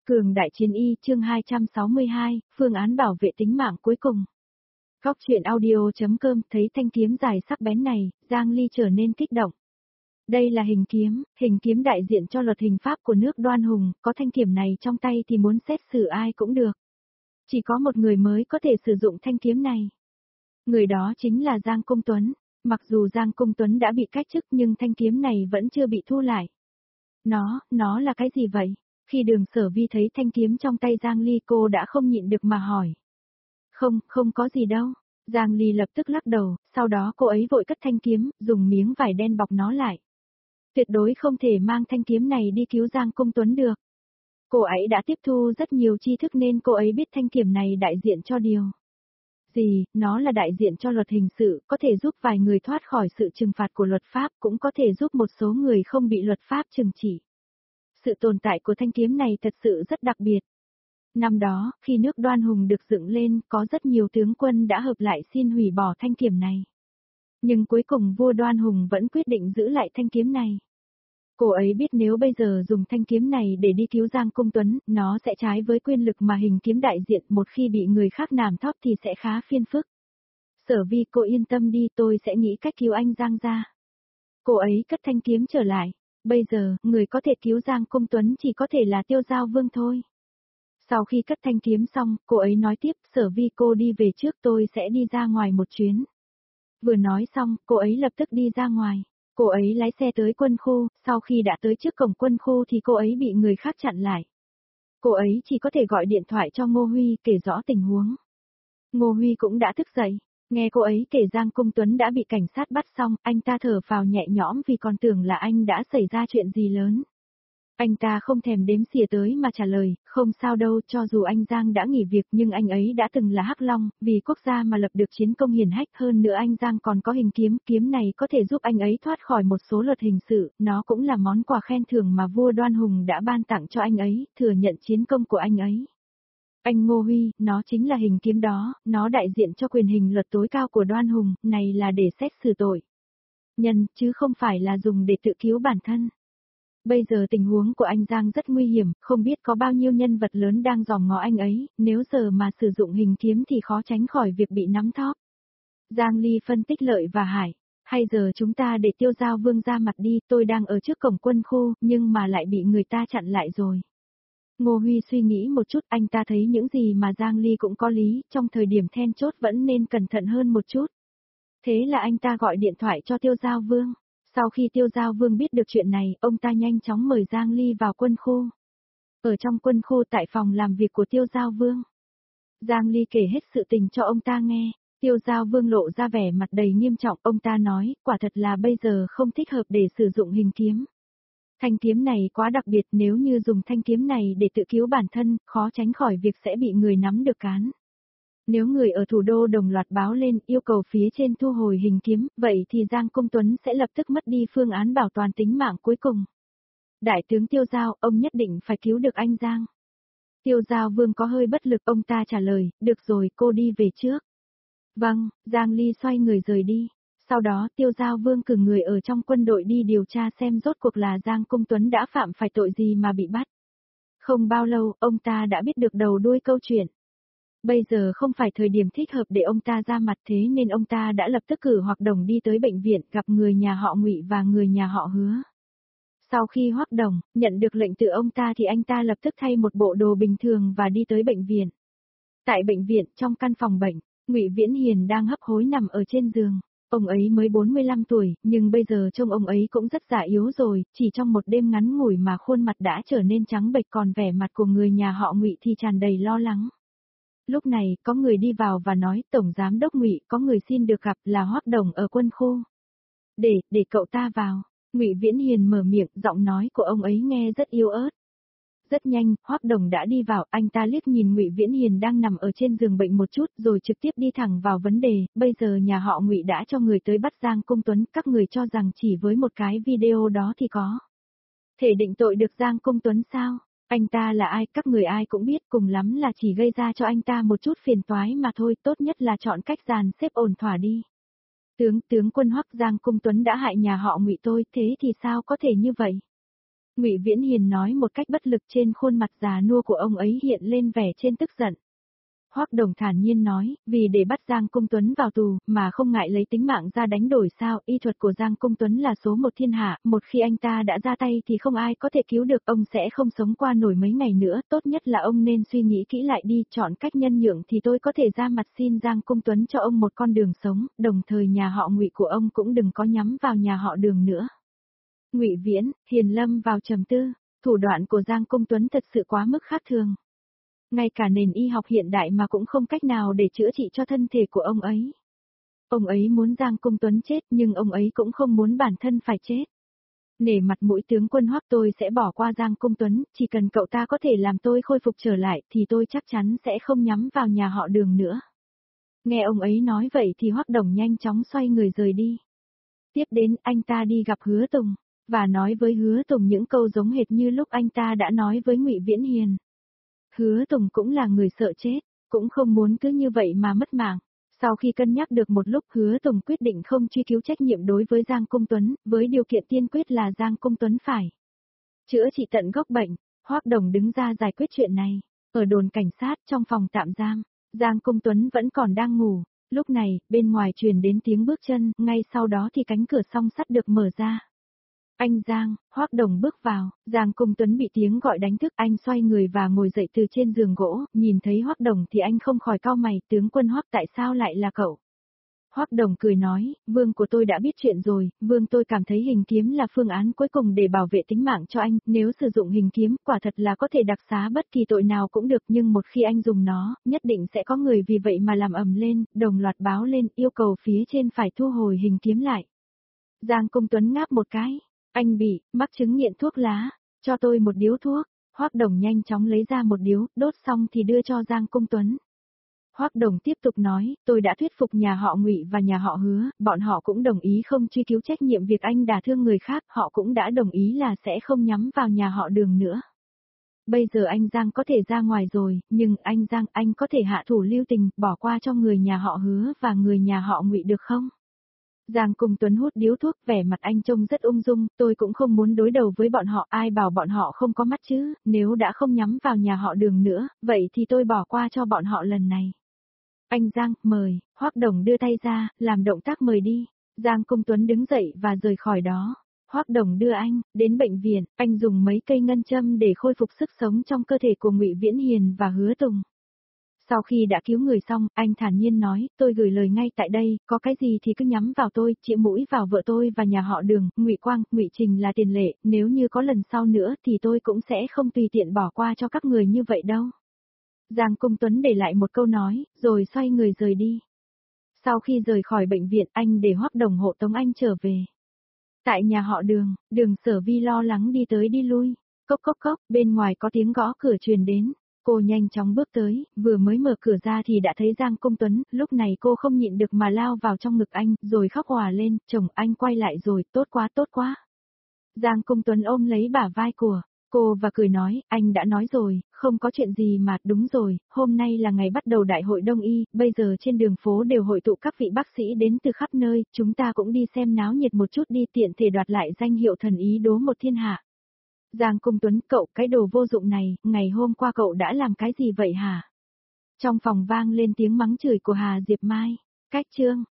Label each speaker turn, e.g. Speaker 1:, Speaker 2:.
Speaker 1: Cường đại chiến y chương 262, phương án bảo vệ tính mạng cuối cùng. Góc truyện audio.com thấy thanh kiếm dài sắc bén này, Giang Ly trở nên kích động. Đây là hình kiếm đại diện cho luật hình pháp của nước Đoan Hùng, có thanh kiếm này trong tay thì muốn xét xử ai cũng được. Chỉ có một người mới có thể sử dụng thanh kiếm này. Người đó chính là Giang Công Tuấn. Mặc dù Giang Công Tuấn đã bị cách chức nhưng thanh kiếm này vẫn chưa bị thu lại. Nó là cái gì vậy? Khi Đường Sở Vi thấy thanh kiếm trong tay Giang Ly cô đã không nhịn được mà hỏi. Không có gì đâu. Giang Ly lập tức lắc đầu, sau đó cô ấy vội cất thanh kiếm, dùng miếng vải đen bọc nó lại. Tuyệt đối không thể mang thanh kiếm này đi cứu Giang Công Tuấn được. Cô ấy đã tiếp thu rất nhiều tri thức nên cô ấy biết thanh kiếm này đại diện cho điều gì, nó là đại diện cho luật hình sự, có thể giúp vài người thoát khỏi sự trừng phạt của luật pháp, cũng có thể giúp một số người không bị luật pháp trừng trị. Sự tồn tại của thanh kiếm này thật sự rất đặc biệt. Năm đó, khi nước Đoan Hùng được dựng lên, có rất nhiều tướng quân đã hợp lại xin hủy bỏ thanh kiếm này. Nhưng cuối cùng vua Đoan Hùng vẫn quyết định giữ lại thanh kiếm này. Cô ấy biết nếu bây giờ dùng thanh kiếm này để đi cứu Giang Công Tuấn, nó sẽ trái với quyền lực mà hình kiếm đại diện, một khi bị người khác nàm thóp thì sẽ khá phiền phức. Sở Vi, cô yên tâm đi, tôi sẽ nghĩ cách cứu anh Giang ra. Cô ấy cất thanh kiếm trở lại. Bây giờ, người có thể cứu Giang Công Tuấn chỉ có thể là Tiêu Giao Vương thôi. Sau khi cất thanh kiếm xong, cô ấy nói tiếp, Sở Vi cô đi về trước, tôi sẽ đi ra ngoài một chuyến. Vừa nói xong, cô ấy lập tức đi ra ngoài. Cô ấy lái xe tới quân khu, sau khi đã tới trước cổng quân khu thì cô ấy bị người khác chặn lại. Cô ấy chỉ có thể gọi điện thoại cho Ngô Huy kể rõ tình huống. Ngô Huy cũng đã thức dậy, nghe cô ấy kể Giang Công Tuấn đã bị cảnh sát bắt xong, anh ta thở phào nhẹ nhõm vì còn tưởng là anh đã xảy ra chuyện gì lớn. Anh ta không thèm đếm xỉa tới mà trả lời, không sao đâu, cho dù anh Giang đã nghỉ việc nhưng anh ấy đã từng là Hắc Long, vì quốc gia mà lập được chiến công hiển hách, hơn nữa anh Giang còn có hình kiếm, kiếm này có thể giúp anh ấy thoát khỏi một số luật hình sự, nó cũng là món quà khen thưởng mà vua Đoan Hùng đã ban tặng cho anh ấy, thừa nhận chiến công của anh ấy. Anh Ngô Huy, nó chính là hình kiếm đó, nó đại diện cho quyền hình luật tối cao của Đoan Hùng, này là để xét xử tội nhân, chứ không phải là dùng để tự cứu bản thân. Bây giờ tình huống của anh Giang rất nguy hiểm, không biết có bao nhiêu nhân vật lớn đang dòm ngó anh ấy, nếu giờ mà sử dụng hình kiếm thì khó tránh khỏi việc bị nắm thóp. Giang Ly phân tích lợi và hại, hay giờ chúng ta để Tiêu Giao Vương ra mặt đi, tôi đang ở trước cổng quân khu, nhưng mà lại bị người ta chặn lại rồi. Ngô Huy suy nghĩ một chút, anh ta thấy những gì mà Giang Ly cũng có lý, trong thời điểm then chốt vẫn nên cẩn thận hơn một chút. Thế là anh ta gọi điện thoại cho Tiêu Giao Vương. Sau khi Tiêu Giao Vương biết được chuyện này, ông ta nhanh chóng mời Giang Ly vào quân khu. Ở trong quân khu tại phòng làm việc của Tiêu Giao Vương, Giang Ly kể hết sự tình cho ông ta nghe. Tiêu Giao Vương lộ ra vẻ mặt đầy nghiêm trọng, ông ta nói, quả thật là bây giờ không thích hợp để sử dụng hình kiếm. Thanh kiếm này quá đặc biệt, nếu như dùng thanh kiếm này để tự cứu bản thân, khó tránh khỏi việc sẽ bị người nắm được cán. Nếu người ở thủ đô đồng loạt báo lên yêu cầu phía trên thu hồi hình kiếm, vậy thì Giang Công Tuấn sẽ lập tức mất đi phương án bảo toàn tính mạng cuối cùng. Đại tướng Tiêu Giao, ông nhất định phải cứu được anh Giang. Tiêu Giao Vương có hơi bất lực, ông ta trả lời, được rồi, cô đi về trước. Vâng, Giang Ly xoay người rời đi. Sau đó Tiêu Giao Vương cử người ở trong quân đội đi điều tra xem rốt cuộc là Giang Công Tuấn đã phạm phải tội gì mà bị bắt. Không bao lâu, ông ta đã biết được đầu đuôi câu chuyện. Bây giờ không phải thời điểm thích hợp để ông ta ra mặt, thế nên ông ta đã lập tức cử Hoắc Đồng đi tới bệnh viện gặp người nhà họ Ngụy và người nhà họ Hứa. Sau khi Hoắc Đồng nhận được lệnh từ ông ta thì anh ta lập tức thay một bộ đồ bình thường và đi tới bệnh viện. Tại bệnh viện, trong căn phòng bệnh, Ngụy Viễn Hiền đang hấp hối nằm ở trên giường. Ông ấy mới 45 tuổi, nhưng bây giờ trông ông ấy cũng rất già yếu rồi, chỉ trong một đêm ngắn ngủi mà khuôn mặt đã trở nên trắng bệch, còn vẻ mặt của người nhà họ Ngụy thì tràn đầy lo lắng. Lúc này, có người đi vào và nói, Tổng Giám Đốc Ngụy, có người xin được gặp, là Hoắc Đồng ở quân khu. Để cậu ta vào. Ngụy Viễn Hiền mở miệng, giọng nói của ông ấy nghe rất yếu ớt. Rất nhanh, Hoắc Đồng đã đi vào, anh ta liếc nhìn Ngụy Viễn Hiền đang nằm ở trên giường bệnh một chút, rồi trực tiếp đi thẳng vào vấn đề, bây giờ nhà họ Ngụy đã cho người tới bắt Giang Công Tuấn, các người cho rằng chỉ với một cái video đó thì có thể định tội được Giang Công Tuấn sao? Anh ta là ai, các người ai cũng biết, cùng lắm là chỉ gây ra cho anh ta một chút phiền toái mà thôi, tốt nhất là chọn cách dàn xếp ổn thỏa đi. Tướng quân Hoắc, Giang Công Tuấn đã hại nhà họ Ngụy tôi, thế thì sao có thể như vậy? Ngụy Viễn Hiền nói một cách bất lực, trên khuôn mặt già nua của ông ấy hiện lên vẻ trên tức giận. Hoắc Đồng thản nhiên nói, vì để bắt Giang Cung Tuấn vào tù, mà không ngại lấy tính mạng ra đánh đổi sao, y thuật của Giang Cung Tuấn là số một thiên hạ, một khi anh ta đã ra tay thì không ai có thể cứu được, ông sẽ không sống qua nổi mấy ngày nữa, tốt nhất là ông nên suy nghĩ kỹ lại đi, chọn cách nhân nhượng thì tôi có thể ra mặt xin Giang Cung Tuấn cho ông một con đường sống, đồng thời nhà họ Ngụy của ông cũng đừng có nhắm vào nhà họ Đường nữa. Ngụy Viễn Hiền lâm vào trầm tư, thủ đoạn của Giang Cung Tuấn thật sự quá mức khác thường. Ngay cả nền y học hiện đại mà cũng không cách nào để chữa trị cho thân thể của ông ấy. Ông ấy muốn Giang Cung Tuấn chết nhưng ông ấy cũng không muốn bản thân phải chết. Nể mặt mũi tướng quân Hoắc, tôi sẽ bỏ qua Giang Cung Tuấn, chỉ cần cậu ta có thể làm tôi khôi phục trở lại thì tôi chắc chắn sẽ không nhắm vào nhà họ Đường nữa. Nghe ông ấy nói vậy thì Hoắc Đồng nhanh chóng xoay người rời đi. Tiếp đến anh ta đi gặp Hứa Tùng, và nói với Hứa Tùng những câu giống hệt như lúc anh ta đã nói với Ngụy Viễn Hiền. Hứa Tùng cũng là người sợ chết, cũng không muốn cứ như vậy mà mất mạng. Sau khi cân nhắc được một lúc, Hứa Tùng quyết định không truy cứu trách nhiệm đối với Giang Cung Tuấn, với điều kiện tiên quyết là Giang Cung Tuấn phải chữa trị tận gốc bệnh. Hoắc Đồng đứng ra giải quyết chuyện này. Ở đồn cảnh sát trong phòng tạm giam, Giang Cung Tuấn vẫn còn đang ngủ. Lúc này, bên ngoài truyền đến tiếng bước chân, ngay sau đó thì cánh cửa song sắt được mở ra. Anh Giang, Hoắc Đồng bước vào, Giang Cung Tuấn bị tiếng gọi đánh thức, anh xoay người và ngồi dậy từ trên giường gỗ, nhìn thấy Hoắc Đồng thì anh không khỏi cau mày, tướng quân Hoắc, tại sao lại là cậu? Hoắc Đồng cười nói, vương của tôi đã biết chuyện rồi, vương tôi cảm thấy hình kiếm là phương án cuối cùng để bảo vệ tính mạng cho anh, nếu sử dụng hình kiếm quả thật là có thể đặc xá bất kỳ tội nào cũng được, nhưng một khi anh dùng nó, nhất định sẽ có người vì vậy mà làm ầm lên, đồng loạt báo lên, yêu cầu phía trên phải thu hồi hình kiếm lại. Giang Cung Tuấn ngáp một cái. Anh bị mắc chứng nghiện thuốc lá, cho tôi một điếu thuốc. Hoắc Đồng nhanh chóng lấy ra một điếu, đốt xong thì đưa cho Giang Cung Tuấn. Hoắc Đồng tiếp tục nói, tôi đã thuyết phục nhà họ Ngụy và nhà họ Hứa, bọn họ cũng đồng ý không truy cứu trách nhiệm việc anh đả thương người khác, họ cũng đã đồng ý là sẽ không nhắm vào nhà họ Đường nữa. Bây giờ anh Giang có thể ra ngoài rồi, nhưng anh Giang, anh có thể hạ thủ lưu tình, bỏ qua cho người nhà họ Hứa và người nhà họ Ngụy được không? Giang Cung Tuấn hút điếu thuốc, vẻ mặt anh trông rất ung dung, tôi cũng không muốn đối đầu với bọn họ, ai bảo bọn họ không có mắt chứ, nếu đã không nhắm vào nhà họ Đường nữa, vậy thì tôi bỏ qua cho bọn họ lần này. Anh Giang, mời, Hoắc Đồng đưa tay ra, làm động tác mời đi. Giang Cung Tuấn đứng dậy và rời khỏi đó. Hoắc Đồng đưa anh đến bệnh viện, anh dùng mấy cây ngân châm để khôi phục sức sống trong cơ thể của Ngụy Viễn Hiền và Hứa Tùng. Sau khi đã cứu người xong, anh thản nhiên nói, tôi gửi lời ngay tại đây, có cái gì thì cứ nhắm vào tôi, chĩa mũi vào vợ tôi và nhà họ Đường, Ngụy Quang, Ngụy Trình là tiền lệ, nếu như có lần sau nữa thì tôi cũng sẽ không tùy tiện bỏ qua cho các người như vậy đâu. Giang Cung Tuấn để lại một câu nói, rồi xoay người rời đi. Sau khi rời khỏi bệnh viện, anh để Hoắc Đồng hộ tống anh trở về. Tại nhà họ Đường, Đường Sở Vi lo lắng đi tới đi lui. Cốc cốc cốc, bên ngoài có tiếng gõ cửa truyền đến. Cô nhanh chóng bước tới, vừa mới mở cửa ra thì đã thấy Giang Cung Tuấn, lúc này cô không nhịn được mà lao vào trong ngực anh, rồi khóc òa lên, chồng anh quay lại rồi, tốt quá tốt quá. Giang Cung Tuấn ôm lấy bả vai của cô và cười nói, anh đã nói rồi, không có chuyện gì mà, đúng rồi, hôm nay là ngày bắt đầu đại hội Đông Y, bây giờ trên đường phố đều hội tụ các vị bác sĩ đến từ khắp nơi, chúng ta cũng đi xem náo nhiệt một chút đi, tiện thể đoạt lại danh hiệu thần ý đố một thiên hạ. Giang Cung Tuấn, cậu cái đồ vô dụng này, ngày hôm qua cậu đã làm cái gì vậy hả? Trong phòng vang lên tiếng mắng chửi của Hà Diệp Mai. Cách chương